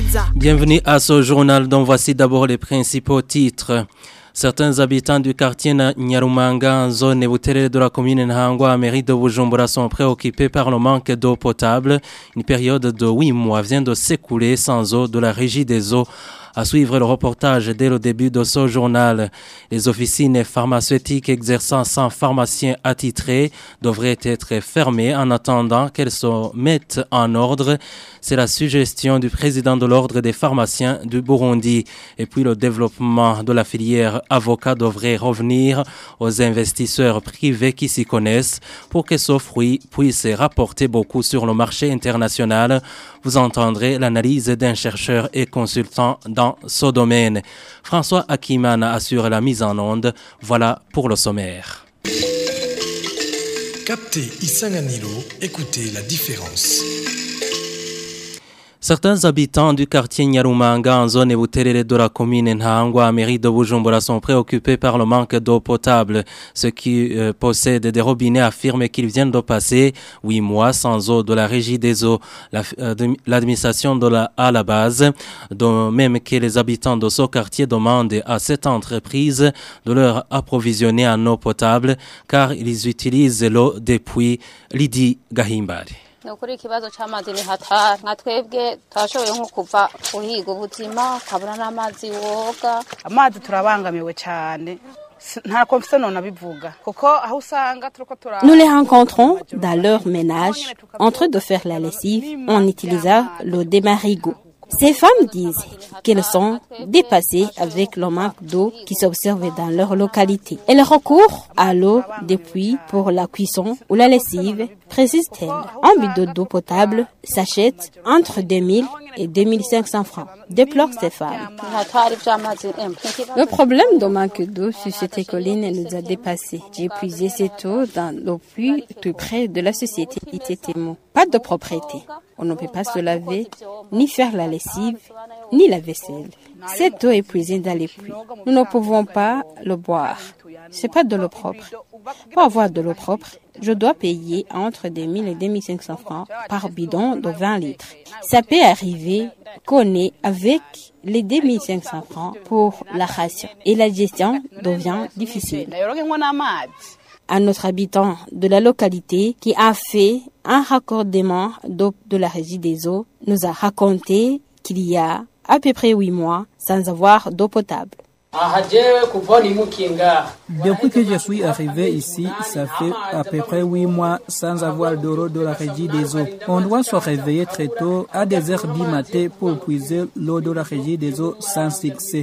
Bienvenue à ce journal dont voici d'abord les principaux titres. Certains habitants du quartier Nyarumanga, en zone Buterere de la commune Nhangwa, mairie de Bujumbura, sont préoccupés par le manque d'eau potable. Une période de 8 mois vient de s'écouler sans eau de la régie des eaux. À suivre le reportage dès le début de ce journal. Les officines pharmaceutiques exerçant sans pharmacien attitré devraient être fermées en attendant qu'elles se mettent en ordre. C'est la suggestion du président de l'ordre des pharmaciens du Burundi. Et puis le développement de la filière avocat devrait revenir aux investisseurs privés qui s'y connaissent pour que ce fruit puisse rapporter beaucoup sur le marché international. Vous entendrez l'analyse d'un chercheur et consultant dans ce domaine. François Akimana assure la mise en onde. Voilà pour le sommaire. Captez Isanganilo, écoutez la différence. Certains habitants du quartier Nyarumanga, en zone Buterere de la commune Nhangwa, mairie de Bujumbura, sont préoccupés par le manque d'eau potable. Ceux qui possèdent des robinets affirment qu'ils viennent de passer 8 mois sans eau de la régie des eaux. L'administration à la base, de même que les habitants de ce quartier demandent à cette entreprise de leur approvisionner en eau potable, car ils utilisent l'eau des puits. Lydie Gahimbari. Nukuri ikibazo c'amazi ni hatari nka twebwe twashoboye nko kuva kuhiga ubuzima kabura n'amazi woga amazi turabangamiwe cyane. Nous les rencontrons dans leur ménage en train de faire la lessive en utilisant l'eau des marigots. Ces femmes disent qu'elles sont dépassées avec le manque d'eau qui s'observe dans leur localité. Elles recourent à l'eau des puits pour la cuisson ou la lessive, précise-t-elle. Un bidon d'eau potable s'achète entre 2000 et 2500 francs, déplorent ces femmes. Le problème de manque d'eau sur cette colline nous a dépassés. J'ai puisé cette eau dans le puits tout près de la société Itetemo. Pas de propriété. On ne peut pas se laver, ni faire la lessive, ni la vaisselle. Cette eau est puisée dans les puits. Nous ne pouvons pas le boire. C'est pas de l'eau propre. Pour avoir de l'eau propre, je dois payer entre 2000 et 2500 francs par bidon de 20 litres. Ça peut arriver qu'on ait avec les 2500 francs pour la ration. Et la gestion devient difficile. Un autre habitant de la localité qui a fait un raccordement d'eau de la régie des eaux nous a raconté qu'il y a à peu près 8 mois sans avoir d'eau potable. Depuis que je suis arrivé ici, ça fait à peu près 8 mois sans avoir d'eau de la régie des eaux. On doit se réveiller très tôt à des heures du matin pour puiser l'eau de la régie des eaux sans succès.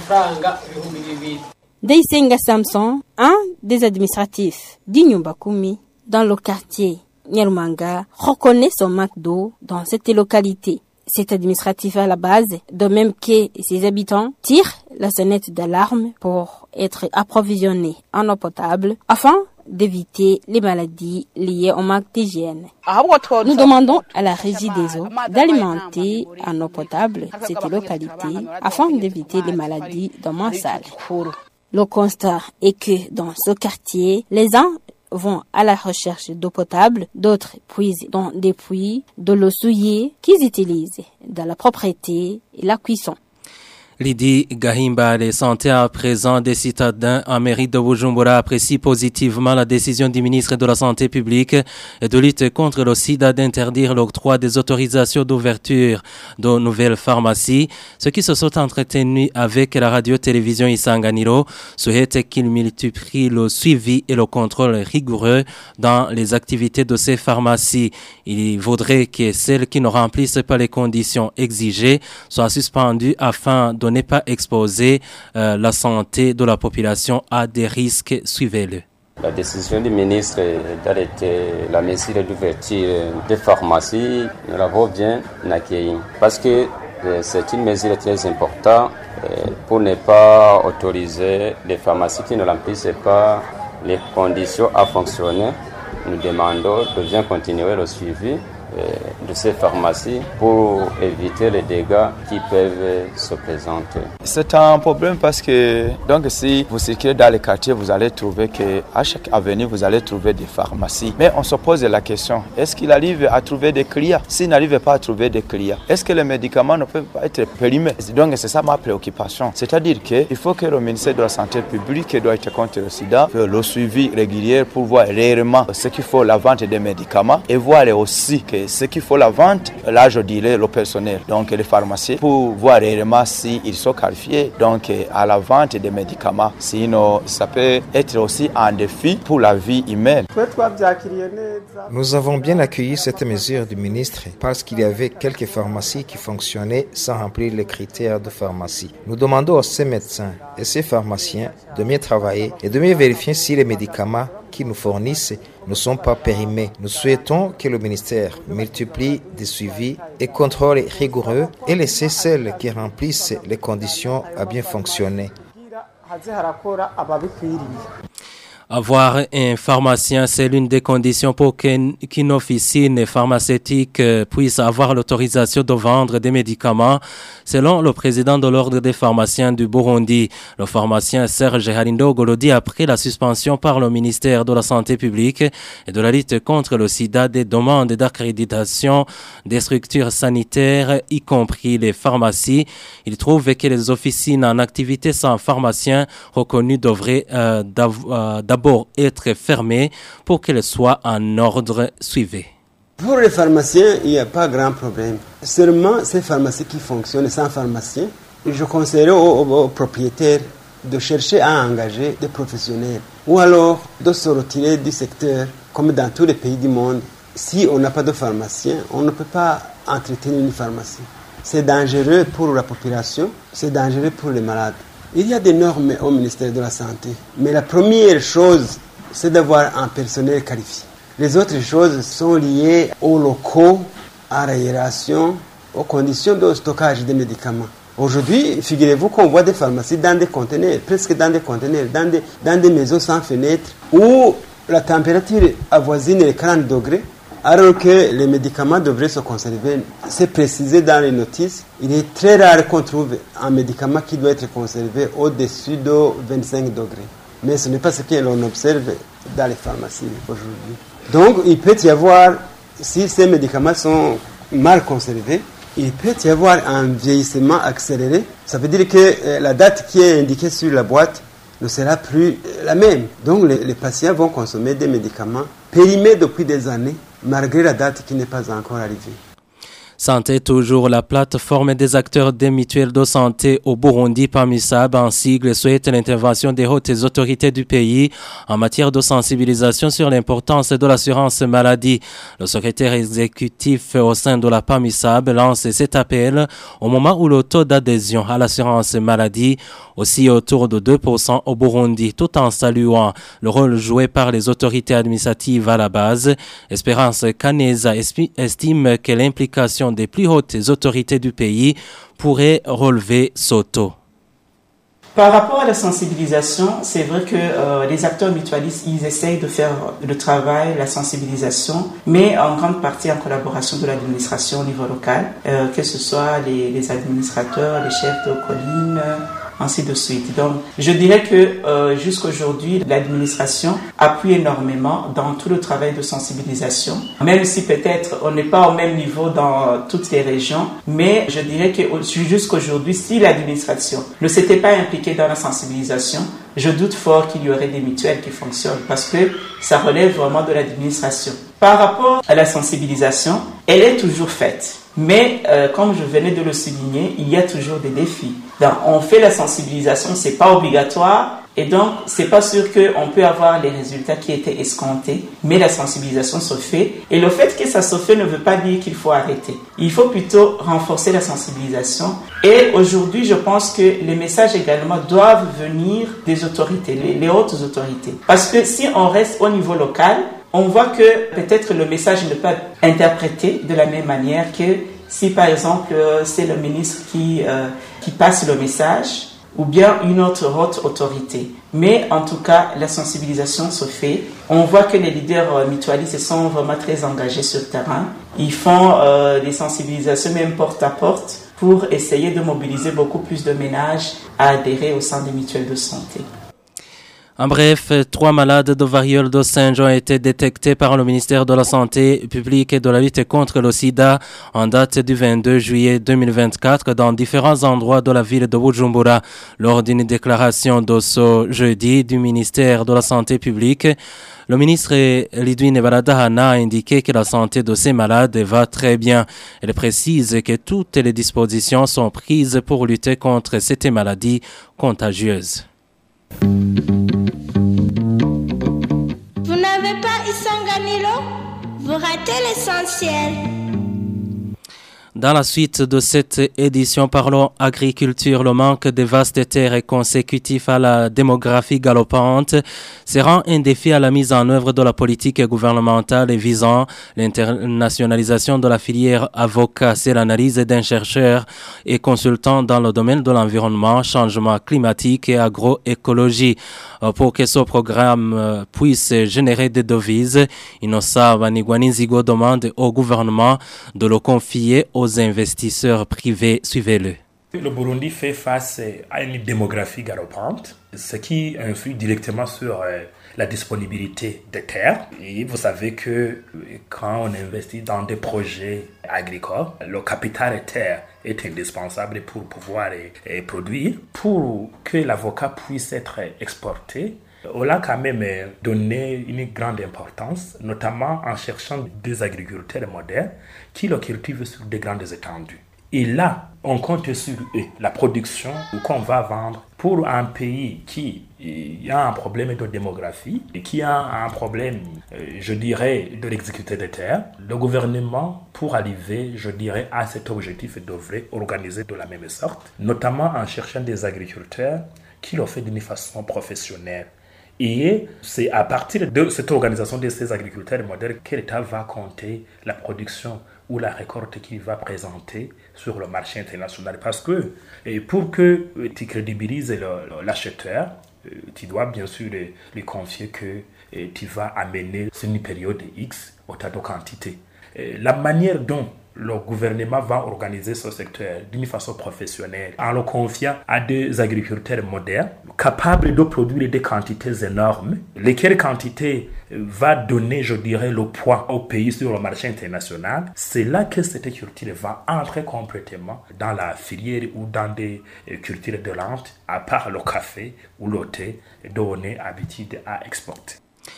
Deisenga Samson, un des administratifs d'Inyumba Kumi dans le quartier Nyarumanga, reconnaît son manque d'eau dans cette localité. Cet administratif à la base, de même que ses habitants, tire la sonnette d'alarme pour être approvisionnés en eau potable afin d'éviter les maladies liées au manque d'hygiène. Nous demandons à la régie des eaux d'alimenter en eau potable cette localité afin d'éviter les maladies de main sale. Le constat est que dans ce quartier, les uns vont à la recherche d'eau potable, d'autres puisent dans des puits de l'eau souillée qu'ils utilisent dans la propreté et la cuisson. Lydie Gahimba, les santé à présent des citadins en mairie de Bujumbura apprécient positivement la décision du ministre de la Santé publique et de lutte contre le sida d'interdire l'octroi des autorisations d'ouverture de nouvelles pharmacies. Ceux qui se sont entretenus avec la radio-télévision Isanganiro souhaitent qu'il multiplie le suivi et le contrôle rigoureux dans les activités de ces pharmacies. Il vaudrait que celles qui ne remplissent pas les conditions exigées soient suspendues afin de ne pas exposer la santé de la population à des risques. Suivez-le. La décision du ministre d'arrêter la mesure d'ouverture des pharmacies, nous l'avons bien accueillie parce que c'est une mesure très importante pour ne pas autoriser les pharmacies qui ne remplissent pas les conditions à fonctionner. Nous demandons de bien continuer le suivi de ces pharmacies pour éviter les dégâts qui peuvent se présenter. C'est un problème parce que donc, si vous circulez dans les quartiers, vous allez trouver qu'à chaque avenue, vous allez trouver des pharmacies. Mais on se pose la question, est-ce qu'il arrive à trouver des clients? S'il n'arrive pas à trouver des clients, est-ce que les médicaments ne peuvent pas être périmés? Donc c'est ça ma préoccupation. C'est-à-dire qu'il faut que le ministère de la Santé publique doit être contre le sida, faire le suivi régulier pour voir réellement ce qu'il faut la vente des médicaments et voir aussi que ce qu'il faut la vente, là je dirais le personnel, donc les pharmaciens, pour voir réellement s'ils sont qualifiés donc à la vente des médicaments. Sinon, ça peut être aussi un défi pour la vie humaine. Nous avons bien accueilli cette mesure du ministre parce qu'il y avait quelques pharmacies qui fonctionnaient sans remplir les critères de pharmacie. Nous demandons à ces médecins et ces pharmaciens de mieux travailler et de mieux vérifier si les médicaments qu'ils nous fournissent ne sont pas périmés. Nous souhaitons que le ministère multiplie des suivis et contrôles rigoureux et laisse celles qui remplissent les conditions à bien fonctionner. Avoir un pharmacien, c'est l'une des conditions pour qu'une officine pharmaceutique puisse avoir l'autorisation de vendre des médicaments, selon le président de l'Ordre des pharmaciens du Burundi. Le pharmacien Serge Harindogo le dit après la suspension par le ministère de la Santé publique et de la lutte contre le sida des demandes d'accréditation des structures sanitaires, y compris les pharmacies. Il trouve que les officines en activité sans pharmacien reconnu devraient d'abord être fermées pour qu'elles soient en ordre suivi. Pour les pharmaciens, il n'y a pas grand problème. Seulement ces pharmacies qui fonctionnent sans pharmacien, je conseillerais aux propriétaires de chercher à engager des professionnels ou alors de se retirer du secteur comme dans tous les pays du monde. Si on n'a pas de pharmacien, on ne peut pas entretenir une pharmacie. C'est dangereux pour la population, c'est dangereux pour les malades. Il y a des normes au ministère de la Santé, mais la première chose, c'est d'avoir un personnel qualifié. Les autres choses sont liées aux locaux, à l'aération, aux conditions de stockage des médicaments. Aujourd'hui, figurez-vous qu'on voit des pharmacies dans des conteneurs, presque dans des conteneurs, dans des maisons sans fenêtres, où la température avoisine les 40 degrés, alors que les médicaments devraient se conserver. C'est précisé dans les notices. Il est très rare qu'on trouve un médicament qui doit être conservé au-dessus de 25 degrés. Mais ce n'est pas ce que l'on observe dans les pharmacies aujourd'hui. Donc, il peut y avoir, si ces médicaments sont mal conservés, il peut y avoir un vieillissement accéléré. Ça veut dire que la date qui est indiquée sur la boîte ne sera plus la même. Donc, les patients vont consommer des médicaments périmés depuis des années, malgré la date qui n'est pas encore arrivée. Santé toujours, la plateforme des acteurs des mutuelles de santé au Burundi, PAMUSAB, en sigle, souhaite l'intervention des hautes autorités du pays en matière de sensibilisation sur l'importance de l'assurance maladie. Le secrétaire exécutif au sein de la PAMUSAB lance cet appel au moment où le taux d'adhésion à l'assurance maladie aussi autour de 2% au Burundi, tout en saluant le rôle joué par les autorités administratives à la base. Espérance Kaneza estime que l'implication des plus hautes autorités du pays pourrait relever ce taux. Par rapport à la sensibilisation, c'est vrai que les acteurs mutualistes, ils essayent de faire le travail, la sensibilisation, mais en grande partie en collaboration de l'administration au niveau local, que ce soit les administrateurs, les chefs de colline, ainsi de suite. Donc, je dirais que jusqu'aujourd'hui, l'administration appuie énormément dans tout le travail de sensibilisation, même si peut-être on n'est pas au même niveau dans toutes les régions, mais je dirais que jusqu'aujourd'hui, si l'administration ne s'était pas impliquée dans la sensibilisation, je doute fort qu'il y aurait des mutuelles qui fonctionnent parce que ça relève vraiment de l'administration. Par rapport à la sensibilisation, elle est toujours faite. Mais comme je venais de le souligner, il y a toujours des défis. Donc, on fait la sensibilisation, c'est pas obligatoire et donc c'est pas sûr qu'on peut avoir les résultats qui étaient escomptés. Mais la sensibilisation se fait et le fait que ça se fait ne veut pas dire qu'il faut arrêter. Il faut plutôt renforcer la sensibilisation. Et aujourd'hui, je pense que les messages également doivent venir des autorités, les hautes autorités. Parce que si on reste au niveau local, on voit que peut-être le message n'est pas interprété de la même manière que si par exemple c'est le ministre qui passe le message ou bien une autre haute autorité. Mais en tout cas, la sensibilisation se fait. On voit que les leaders mutualistes sont vraiment très engagés sur le terrain. Ils font des sensibilisations même porte à porte pour essayer de mobiliser beaucoup plus de ménages à adhérer au sein des mutuelles de santé. En bref, 3 malades de variole de singe ont été détectés par le ministère de la Santé publique et de la lutte contre le sida en date du 22 juillet 2024 dans différents endroits de la ville de Bujumbura. Lors d'une déclaration de ce jeudi du ministère de la Santé publique, le ministre Lidwine Baradahana a indiqué que la santé de ces malades va très bien. Elle précise que toutes les dispositions sont prises pour lutter contre cette maladie contagieuse. Vous n'avez pas Isanganilo? Vous ratez l'essentiel. Dans la suite de cette édition, parlons agriculture. Le manque de vastes terres est consécutif à la démographie galopante. C'est rend un défi à la mise en œuvre de la politique gouvernementale visant l'internationalisation de la filière avocat. C'est l'analyse d'un chercheur et consultant dans le domaine de l'environnement, changement climatique et agroécologie. Pour que ce programme puisse générer des devises, Inosa Vaniguaninzigo demande au gouvernement de le confier aux investisseurs privés. Suivez-le. Le Burundi fait face à une démographie galopante, ce qui influe directement sur la disponibilité des terres. Et vous savez que quand on investit dans des projets agricoles, le capital terre est indispensable pour pouvoir produire. Pour que l'avocat puisse être exporté, on a quand même donné une grande importance, notamment en cherchant des agriculteurs modernes qui le cultivent sur de grandes étendues. Et là, on compte sur eux, la production qu'on va vendre pour un pays qui a un problème de démographie et qui a un problème, je dirais, de l'exécuter des terres. Le gouvernement, pour arriver, je dirais, à cet objectif, devrait organiser de la même sorte, notamment en cherchant des agriculteurs qui le font d'une façon professionnelle. Et c'est à partir de cette organisation de ces agriculteurs modernes que l'État va compter la production ou la récolte qu'il va présenter sur le marché international. Parce que pour que tu crédibilises l'acheteur, tu dois bien sûr lui confier que tu vas amener sur une période X au tas de quantité. La manière dont le gouvernement va organiser ce secteur d'une façon professionnelle en le confiant à des agriculteurs modernes capables de produire des quantités énormes, lesquelles quantités va donner, je dirais, le poids au pays sur le marché international. C'est là que cette culture va entrer complètement dans la filière ou dans des cultures de lente, à part le café ou le thé, dont on est habitué à exporter.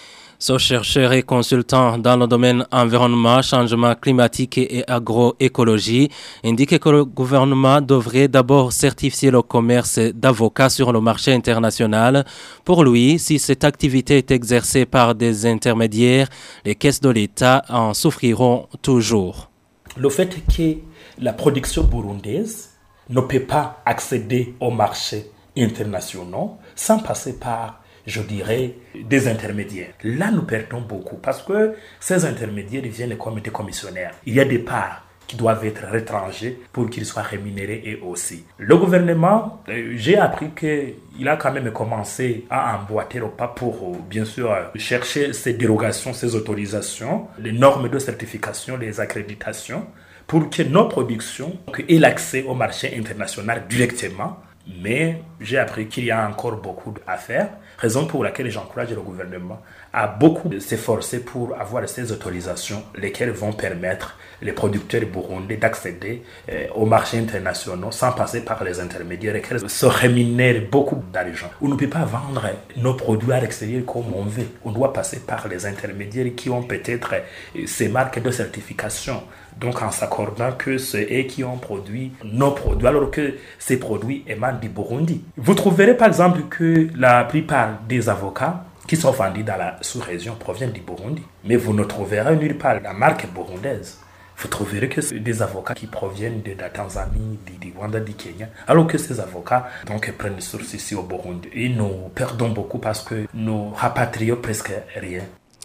Ce chercheur et consultant dans le domaine environnement, changement climatique et agroécologie indique que le gouvernement devrait d'abord certifier le commerce d'avocats sur le marché international. Pour lui, si cette activité est exercée par des intermédiaires, les caisses de l'État en souffriront toujours. Le fait que la production burundaise ne peut pas accéder au marché international sans passer par, je dirais, des intermédiaires. Là, nous perdons beaucoup parce que ces intermédiaires viennent comme des commissionnaires. Il y a des parts qui doivent être étrangers pour qu'ils soient rémunérés et aussi. Le gouvernement, j'ai appris qu'il a quand même commencé à emboîter le pas pour, bien sûr, chercher ces dérogations, ces autorisations, les normes de certification, les accréditations, pour que nos productions aient l'accès au marché international directement. Mais j'ai appris qu'il y a encore beaucoup à faire, raison pour laquelle j'encourage le gouvernement à beaucoup s'efforcer pour avoir ces autorisations, lesquelles vont permettre les producteurs burundais d'accéder au marché international sans passer par les intermédiaires et qu'elles se rémunèrent beaucoup d'argent. On ne peut pas vendre nos produits à l'extérieur comme on veut. On doit passer par les intermédiaires qui ont peut-être ces marques de certification. Donc en s'accordant que c'est eux qui ont produit nos produits, alors que ces produits émanent du Burundi. Vous trouverez par exemple que la plupart des avocats qui sont vendus dans la sous-région proviennent du Burundi. Mais vous ne trouverez nulle part la marque burundaise. Vous trouverez que c'est des avocats qui proviennent de la Tanzanie, du Rwanda, du Kenya, alors que ces avocats donc, prennent source ici au Burundi. Et nous perdons beaucoup parce que nous rapatrions presque rien.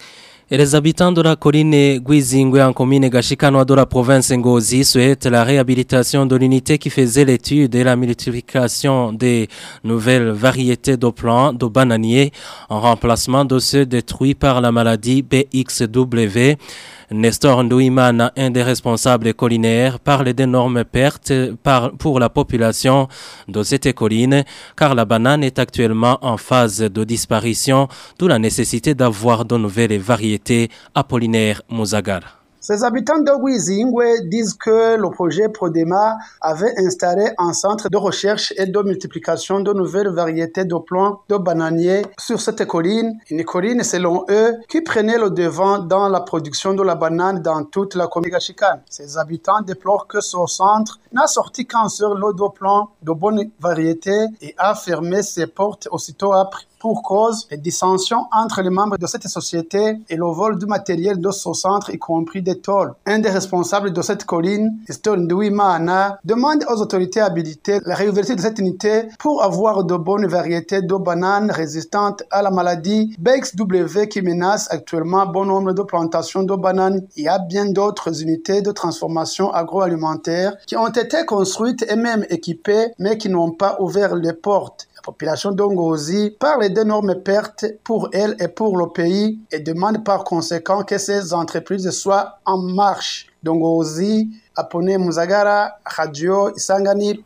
Et les habitants de la colline Guizingwe en commune Gashikanoa de la province Ngozi souhaitent la réhabilitation de l'unité qui faisait l'étude et la multiplication des nouvelles variétés de plants de bananiers en remplacement de ceux détruits par la maladie BXW. Nestor Ndouimana, un des responsables collinaires, parle d'énormes pertes pour la population de cette colline, car la banane est actuellement en phase de disparition, d'où la nécessité d'avoir de nouvelles variétés. Apollinaire Mouzagara. Ces habitants de Guizingwe disent que le projet Prodema avait installé un centre de recherche et de multiplication de nouvelles variétés de plants de bananiers sur cette colline. Une colline, selon eux, qui prenait le devant dans la production de la banane dans toute la commune Gashikane. Ces habitants déplorent que ce centre n'a sorti qu'un seul lot de plants de bonne variété et a fermé ses portes aussitôt après. Pour cause, les dissensions entre les membres de cette société et le vol du matériel de ce centre, y compris des tôles. Un des responsables de cette colline, Nestor Ndouimana, demande aux autorités habilitées la réouverture de cette unité pour avoir de bonnes variétés de bananes résistantes à la maladie BXW qui menace actuellement bon nombre de plantations de bananes. Il y a bien d'autres unités de transformation agroalimentaire qui ont été construites et même équipées, mais qui n'ont pas ouvert les portes. La population d'Ongozi parle d'énormes pertes pour elle et pour le pays et demande par conséquent que ces entreprises soient en marche. D'Ongozi, Apone Mouzagara, Radio Isangani.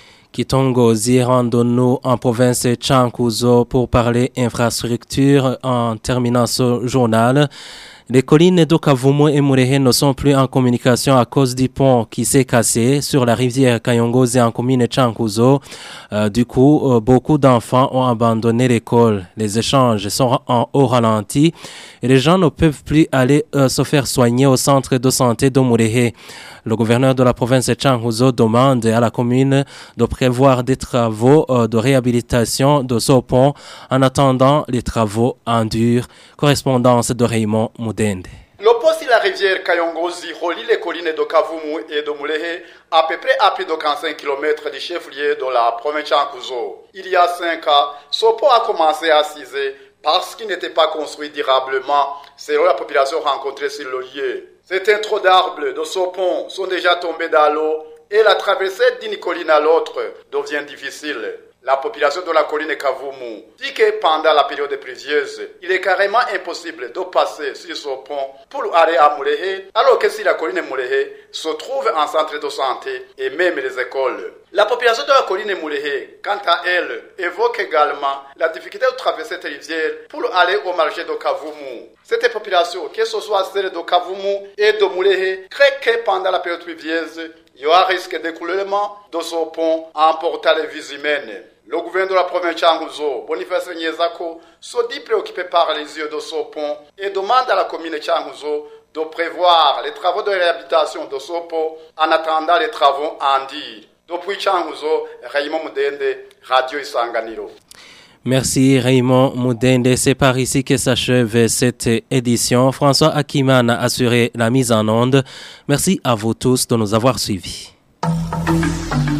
Kitongozi, rendons-nous en province Chankuzo pour parler infrastructure en terminant ce journal. Les collines d'Okavumu et Murehe ne sont plus en communication à cause du pont qui s'est cassé sur la rivière Kayongozi en commune Chankuzo. Du coup, beaucoup d'enfants ont abandonné l'école. Les échanges sont en haut ralenti et les gens ne peuvent plus aller se faire soigner au centre de santé de Murehe. Le gouverneur de la province de Chankuzo demande à la commune de prévoir des travaux de réhabilitation de ce pont en attendant les travaux en dur. Correspondance de Raymond Moudende. Le pont sur la rivière Kayongozi relie les collines de Kavumu et de Murehe à peu près à plus de 45 km du chef-lieu de la province de Chankuzo. Il y a 5 ans, ce pont a commencé à ciser parce qu'il n'était pas construit durablement selon la population rencontrée sur le lieu. Certains troncs d'arbres de ce pont sont déjà tombés dans l'eau et la traversée d'une colline à l'autre devient difficile. La population de la colline Kavumu dit que pendant la période pluvieuse, il est carrément impossible de passer sur ce pont pour aller à Murehe, alors que si la colline Murehe se trouve en centre de santé et même les écoles. La population de la colline Murehe, quant à elle, évoque également la difficulté de traverser cette rivière pour aller au marché de Kavumu. Cette population, que ce soit celle de Kavumu et de Murehe, crée que pendant la période pluvieuse, il y aura risque d'écoulement de ce pont emportant les vies humaines. Le gouverneur de la province de Chankuzo, Boniface Nyezako, se dit préoccupé par les yeux de ce pont et demande à la commune de Chankuzo de prévoir les travaux de réhabilitation de ce pont en attendant les travaux en dur. Depuis Chankuzo, Raymond Moudende, Radio Isanganiro. Merci Raymond Moudende. C'est par ici que s'achève cette édition. François Akiman a assuré la mise en onde. Merci à vous tous de nous avoir suivis.